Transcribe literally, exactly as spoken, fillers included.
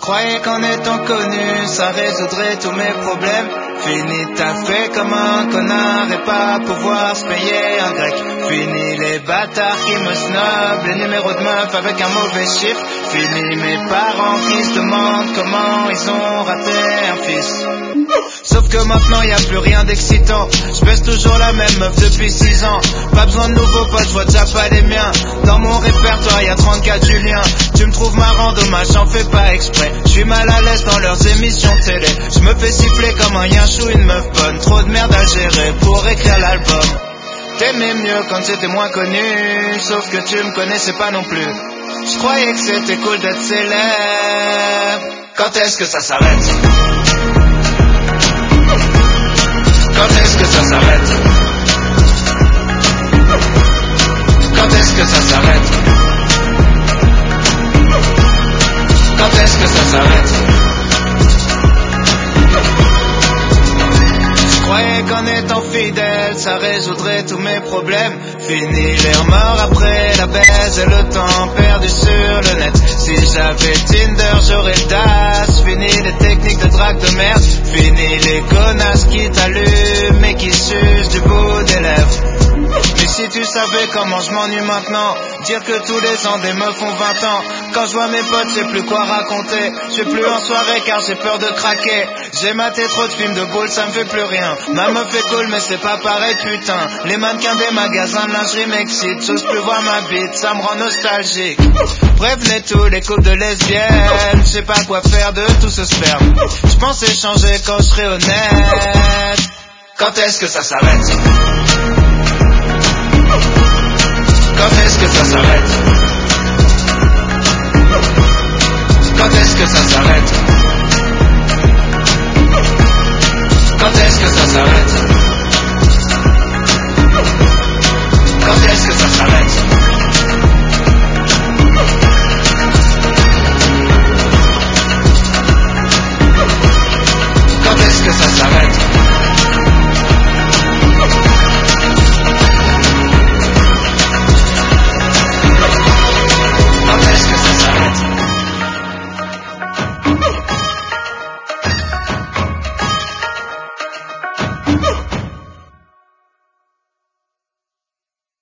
Croyais qu'en étant connu, ça résoudrait tous mes problèmes. Fini taffer comme un connard et pas pouvoir se payer un grec. Fini les bâtards qui me snobent, les numéros de meufs avec un mauvais chiffre. Fini mes parents qui se demandent comment ils ont raté un fils. Sauf que maintenant y a plus rien d'excitant. Je baisse toujours la même meuf depuis six ans. Pas besoin de nouveaux potes, je vois déjà pas les miens. Dans mon répertoire y a trente-quatre Julien. Tu me trouves marrant, dommage, j'en fais pas exprès. Je suis mal à l'aise dans leurs émissions de télé. Je me fais siffler comme un yinchou, une meuf bonne. Trop de merde à gérer pour écrire l'album. T'aimais mieux quand j'étais moins connu, sauf que tu me connaissais pas non plus. Je croyais que c'était cool d'être célèbre. Quand est-ce que ça s'arrête? Quand est-ce que ça s'arrête? Quand est-ce que ça s'arrête? Quand est-ce que ça s'arrête? Je croyais qu'en étant fidèle, ça résoudrait tous mes problèmes. Fini les remords après la baise et le temps perdu sur le net. Si j'avais Tinder, j'aurais D A S. Fini les techniques de drague de merde. Fini les connasses qui t'allument et qui sucent du bout des lèvres. Mais si tu savais comment je m'ennuie maintenant, dire que tous les ans des meufs ont vingt ans. Quand je vois mes potes, je sais plus quoi raconter. Je suis plus en soirée car j'ai peur de craquer. J'ai maté trop de films de boules, ça me fait plus rien. Ma meuf est cool mais c'est pas pareil putain. Les mannequins des magasins de lingerie m'excitent. J'ose plus voir ma bite, ça me rend nostalgique. Prévenez tous les couples de lesbiennes. Je sais pas quoi faire de tout ce sperme. Je pensais changer quand je serais honnête. Quand est-ce que ça s'arrête? Quand est-ce que ça s'arrête? Quand est-ce que ça s'arrête? Quand est-ce que ça s'arrête?